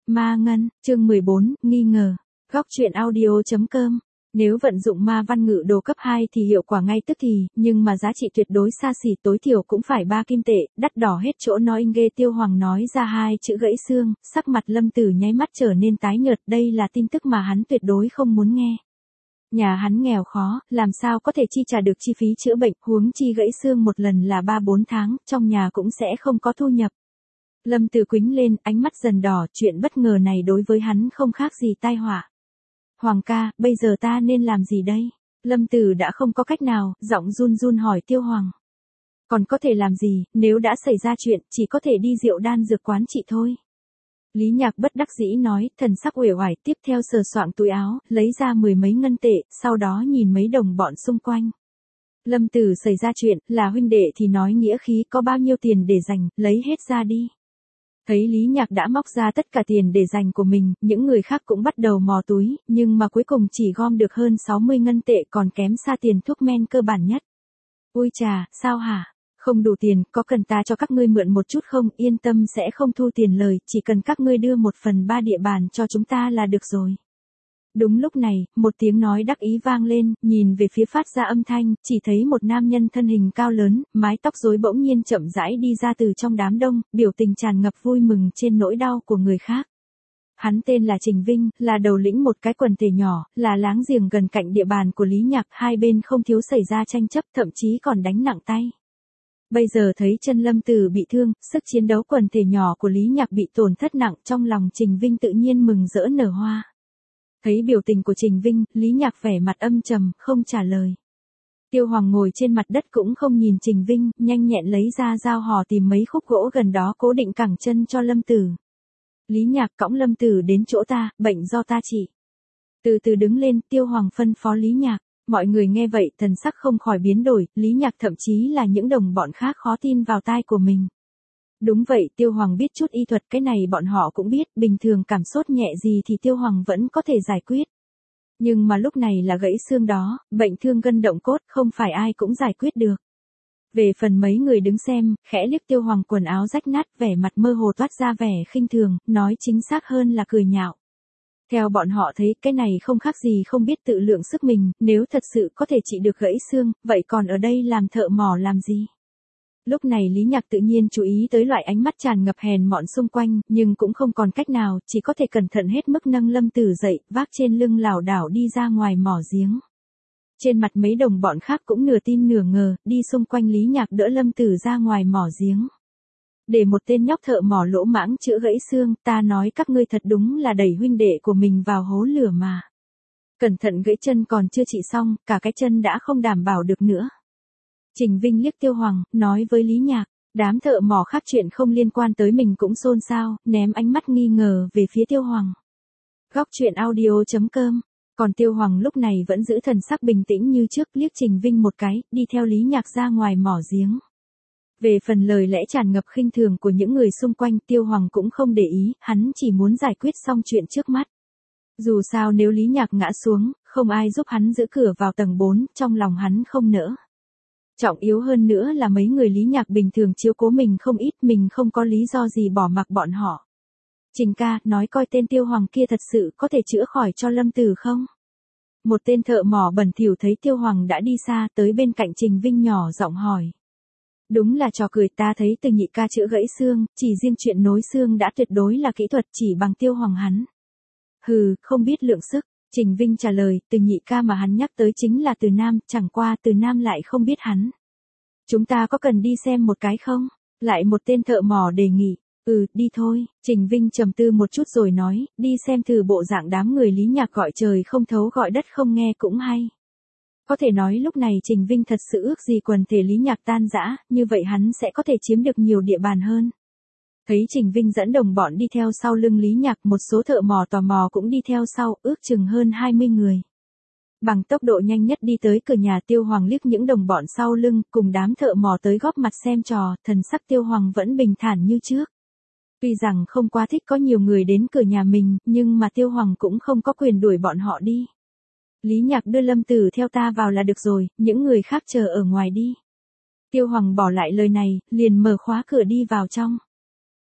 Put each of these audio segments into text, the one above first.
Ma Ngân, chương 14, nghi ngờ. Góc truyện audio.com. Nếu vận dụng ma văn ngự đồ cấp 2 thì hiệu quả ngay tức thì, nhưng mà giá trị tuyệt đối xa xỉ, tối thiểu cũng phải 3 kim tệ, đắt đỏ hết chỗ nói ghê. Tiêu Hoàng nói ra hai chữ gãy xương, sắc mặt Lâm Tử nháy mắt trở nên tái nhợt, đây là tin tức mà hắn tuyệt đối không muốn nghe. Nhà hắn nghèo khó, làm sao có thể chi trả được chi phí chữa bệnh, huống chi gãy xương một lần là 3-4 tháng, trong nhà cũng sẽ không có thu nhập. Lâm Tử quĩnh lên, ánh mắt dần đỏ, chuyện bất ngờ này đối với hắn không khác gì tai họa. Hoàng ca, bây giờ ta nên làm gì đây? Lâm Tử đã không có cách nào, giọng run run hỏi Tiêu Hoàng. Còn có thể làm gì, nếu đã xảy ra chuyện, chỉ có thể đi Diệu Đan dược quán trị thôi. Lý Nhạc bất đắc dĩ nói, thần sắc uể oải, tiếp theo sờ soạng túi áo, lấy ra 10 mấy ngân tệ, sau đó nhìn mấy đồng bọn xung quanh. Lâm Tử xảy ra chuyện, là huynh đệ thì nói nghĩa khí, có bao nhiêu tiền để dành, lấy hết ra đi. Thấy Lý Nhạc đã móc ra tất cả tiền để dành của mình, những người khác cũng bắt đầu mò túi, nhưng mà cuối cùng chỉ gom được hơn 60 ngân tệ, còn kém xa tiền thuốc men cơ bản nhất. Ôi chà, sao hả? Không đủ tiền, có cần ta cho các ngươi mượn một chút không? Yên tâm, sẽ không thu tiền lời, chỉ cần các ngươi đưa 1/3 địa bàn cho chúng ta là được rồi. Đúng lúc này, một tiếng nói đắc ý vang lên, nhìn về phía phát ra âm thanh, chỉ thấy một nam nhân thân hình cao lớn, mái tóc rối bỗng nhiên chậm rãi đi ra từ trong đám đông, biểu tình tràn ngập vui mừng trên nỗi đau của người khác. Hắn tên là Trình Vinh, là đầu lĩnh một cái quần thể nhỏ, là láng giềng gần cạnh địa bàn của Lý Nhạc, hai bên không thiếu xảy ra tranh chấp, thậm chí còn đánh nặng tay. Bây giờ thấy chân Lâm Tử bị thương, sức chiến đấu quần thể nhỏ của Lý Nhạc bị tổn thất nặng, trong lòng Trình Vinh tự nhiên mừng rỡ nở hoa. Thấy biểu tình của Trình Vinh, Lý Nhạc vẻ mặt âm trầm, không trả lời. Tiêu Hoàng ngồi trên mặt đất cũng không nhìn Trình Vinh, nhanh nhẹn lấy ra dao hò tìm mấy khúc gỗ gần đó cố định cẳng chân cho Lâm Tử. Lý Nhạc cõng Lâm Tử đến chỗ ta, bệnh do ta trị. Từ từ đứng lên, Tiêu Hoàng phân phó Lý Nhạc. Mọi người nghe vậy, thần sắc không khỏi biến đổi, Lý Nhạc thậm chí là những đồng bọn khác khó tin vào tai của mình. Đúng vậy, Tiêu Hoàng biết chút y thuật, cái này bọn họ cũng biết, bình thường cảm sốt nhẹ gì thì Tiêu Hoàng vẫn có thể giải quyết. Nhưng mà lúc này là gãy xương đó, bệnh thương gân động cốt, không phải ai cũng giải quyết được. Về phần mấy người đứng xem, khẽ liếc Tiêu Hoàng quần áo rách nát, vẻ mặt mơ hồ toát ra vẻ khinh thường, nói chính xác hơn là cười nhạo. Theo bọn họ thấy, cái này không khác gì không biết tự lượng sức mình, nếu thật sự có thể trị được gãy xương, vậy còn ở đây làm thợ mỏ làm gì? Lúc này Lý Nhạc tự nhiên chú ý tới loại ánh mắt tràn ngập hèn mọn xung quanh, nhưng cũng không còn cách nào, chỉ có thể cẩn thận hết mức nâng Lâm Tử dậy, vác trên lưng lảo đảo đi ra ngoài mỏ giếng. Trên mặt mấy đồng bọn khác cũng nửa tin nửa ngờ, đi xung quanh Lý Nhạc đỡ Lâm Tử ra ngoài mỏ giếng. Để một tên nhóc thợ mỏ lỗ mãng chữa gãy xương, ta nói các ngươi thật đúng là đẩy huynh đệ của mình vào hố lửa mà. Cẩn thận gãy chân còn chưa trị xong, cả cái chân đã không đảm bảo được nữa. Trình Vinh liếc Tiêu Hoàng, nói với Lý Nhạc, đám thợ mỏ khác chuyện không liên quan tới mình cũng xôn xao, ném ánh mắt nghi ngờ về phía Tiêu Hoàng. Góc truyện audio.com. Còn Tiêu Hoàng lúc này vẫn giữ thần sắc bình tĩnh như trước, liếc Trình Vinh một cái, đi theo Lý Nhạc ra ngoài mỏ giếng. Về phần lời lẽ tràn ngập khinh thường của những người xung quanh, Tiêu Hoàng cũng không để ý, hắn chỉ muốn giải quyết xong chuyện trước mắt. Dù sao nếu Lý Nhạc ngã xuống, không ai giúp hắn giữ cửa vào tầng 4, trong lòng hắn không nỡ. Trọng yếu hơn nữa là mấy người Lý Nhạc bình thường chiếu cố mình không ít, mình không có lý do gì bỏ mặc bọn họ. Trình ca, nói coi tên Tiêu Hoàng kia thật sự có thể chữa khỏi cho Lâm Tử không? Một tên thợ mỏ bẩn thỉu thấy Tiêu Hoàng đã đi xa, tới bên cạnh Trình Vinh nhỏ giọng hỏi. Đúng là trò cười, ta thấy Từ nhị ca chữa gãy xương, chỉ riêng chuyện nối xương đã tuyệt đối là kỹ thuật chỉ bằng Tiêu Hoàng hắn. Hừ, không biết lượng sức. Trình Vinh trả lời, Từ nhị ca mà hắn nhắc tới chính là Từ Nam, chẳng qua Từ Nam lại không biết hắn. Chúng ta có cần đi xem một cái không? Lại một tên thợ mỏ đề nghị. Đi thôi. Trình Vinh trầm tư một chút rồi nói, đi xem thử bộ dạng đám người Lý Nhạc gọi trời không thấu gọi đất không nghe cũng hay. Có thể nói lúc này Trình Vinh thật sự ước gì quần thể Lý Nhạc tan rã, như vậy hắn sẽ có thể chiếm được nhiều địa bàn hơn. Thấy Trình Vinh dẫn đồng bọn đi theo sau lưng Lý Nhạc, một số thợ mỏ tò mò cũng đi theo sau, ước chừng hơn 20 người. Bằng tốc độ nhanh nhất đi tới cửa nhà, Tiêu Hoàng liếc những đồng bọn sau lưng, cùng đám thợ mỏ tới góp mặt xem trò, thần sắc Tiêu Hoàng vẫn bình thản như trước. Tuy rằng không quá thích có nhiều người đến cửa nhà mình, nhưng mà Tiêu Hoàng cũng không có quyền đuổi bọn họ đi. Lý Nhạc đưa Lâm Tử theo ta vào là được rồi, những người khác chờ ở ngoài đi. Tiêu Hoàng bỏ lại lời này, liền mở khóa cửa đi vào trong.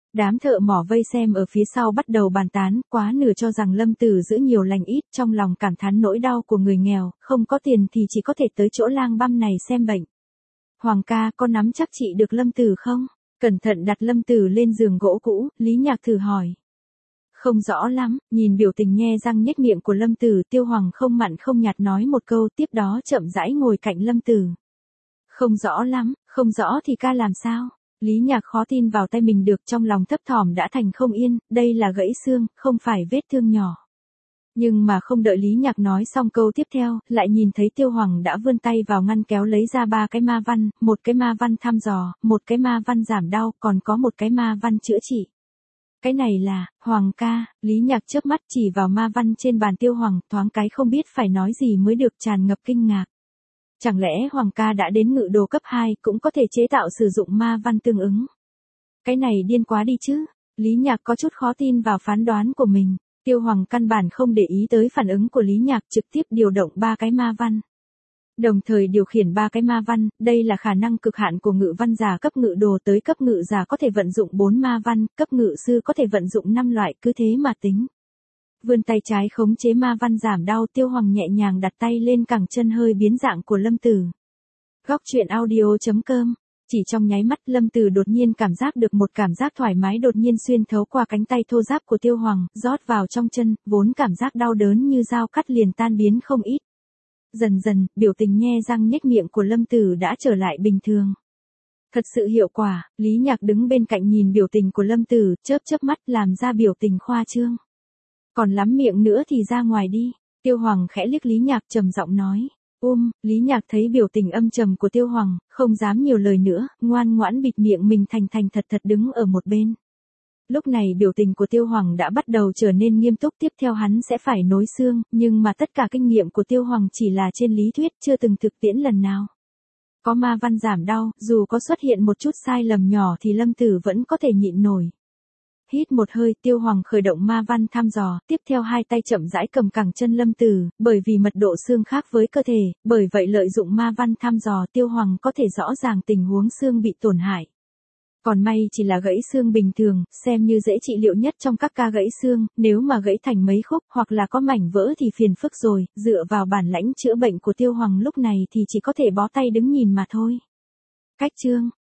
Đám thợ mỏ vây xem ở phía sau bắt đầu bàn tán, quá nửa cho rằng Lâm Tử giữ nhiều lành ít, trong lòng cảm thán nỗi đau của người nghèo, không có tiền thì chỉ có thể tới chỗ lang băm này xem bệnh. Hoàng ca, có nắm chắc trị được Lâm Tử không? Cẩn thận đặt Lâm Tử lên giường gỗ cũ, Lý Nhạc thử hỏi. Không rõ lắm, nhìn biểu tình nhe răng nhếch miệng của Lâm Tử, Tiêu Hoàng không mặn không nhạt nói một câu, tiếp đó chậm rãi ngồi cạnh Lâm Tử. Không rõ lắm, không rõ thì ca làm sao? Lý Nhạc khó tin vào tay mình được, trong lòng thấp thỏm đã thành không yên, đây là gãy xương, không phải vết thương nhỏ. Nhưng mà không đợi Lý Nhạc nói xong câu tiếp theo, lại nhìn thấy Tiêu Hoàng đã vươn tay vào ngăn kéo lấy ra 3 cái ma văn, một cái ma văn thăm dò, một cái ma văn giảm đau, còn có một cái ma văn chữa trị. Cái này là, Hoàng ca, Lý Nhạc chớp mắt chỉ vào ma văn trên bàn Tiêu Hoàng, thoáng cái không biết phải nói gì mới được, tràn ngập kinh ngạc. Chẳng lẽ Hoàng ca đã đến ngự đồ cấp 2 cũng có thể chế tạo sử dụng ma văn tương ứng? Cái này điên quá đi chứ, Lý Nhạc có chút khó tin vào phán đoán của mình. Tiêu Hoàng căn bản không để ý tới phản ứng của Lý Nhạc, trực tiếp điều động 3 cái ma văn. Đồng thời điều khiển 3 cái ma văn, đây là khả năng cực hạn của ngự văn giả cấp ngự đồ, tới cấp ngự giả có thể vận dụng 4 ma văn, cấp ngự sư có thể vận dụng 5 loại, cứ thế mà tính. Vươn tay trái khống chế ma văn giảm đau, Tiêu Hoàng nhẹ nhàng đặt tay lên cẳng chân hơi biến dạng của Lâm Tử. Góc truyện audio.com. Chỉ trong nháy mắt, Lâm Tử đột nhiên cảm giác được một cảm giác thoải mái đột nhiên xuyên thấu qua cánh tay thô ráp của Tiêu Hoàng, rót vào trong chân, vốn cảm giác đau đớn như dao cắt liền tan biến không ít. Dần dần, biểu tình nhe răng nhếch miệng của Lâm Tử đã trở lại bình thường. Thật sự hiệu quả, Lý Nhạc đứng bên cạnh nhìn biểu tình của Lâm Tử, chớp chớp mắt làm ra biểu tình khoa trương. Còn lắm miệng nữa thì ra ngoài đi. Tiêu Hoàng khẽ liếc Lý Nhạc trầm giọng nói. Lý Nhạc thấy biểu tình âm trầm của Tiêu Hoàng, không dám nhiều lời nữa, ngoan ngoãn bịt miệng mình thành thành thật thật đứng ở một bên. Lúc này biểu tình của Tiêu Hoàng đã bắt đầu trở nên nghiêm túc, tiếp theo hắn sẽ phải nối xương, nhưng mà tất cả kinh nghiệm của Tiêu Hoàng chỉ là trên lý thuyết, chưa từng thực tiễn lần nào. Có ma văn giảm đau, dù có xuất hiện một chút sai lầm nhỏ thì Lâm Tử vẫn có thể nhịn nổi. Hít một hơi, Tiêu Hoàng khởi động ma văn thăm dò, tiếp theo hai tay chậm rãi cầm cẳng chân Lâm Tử, bởi vì mật độ xương khác với cơ thể, bởi vậy lợi dụng ma văn thăm dò Tiêu Hoàng có thể rõ ràng tình huống xương bị tổn hại. Còn may chỉ là gãy xương bình thường, xem như dễ trị liệu nhất trong các ca gãy xương, nếu mà gãy thành mấy khúc hoặc là có mảnh vỡ thì phiền phức rồi, dựa vào bản lãnh chữa bệnh của Tiêu Hoàng lúc này thì chỉ có thể bó tay đứng nhìn mà thôi. Cách chương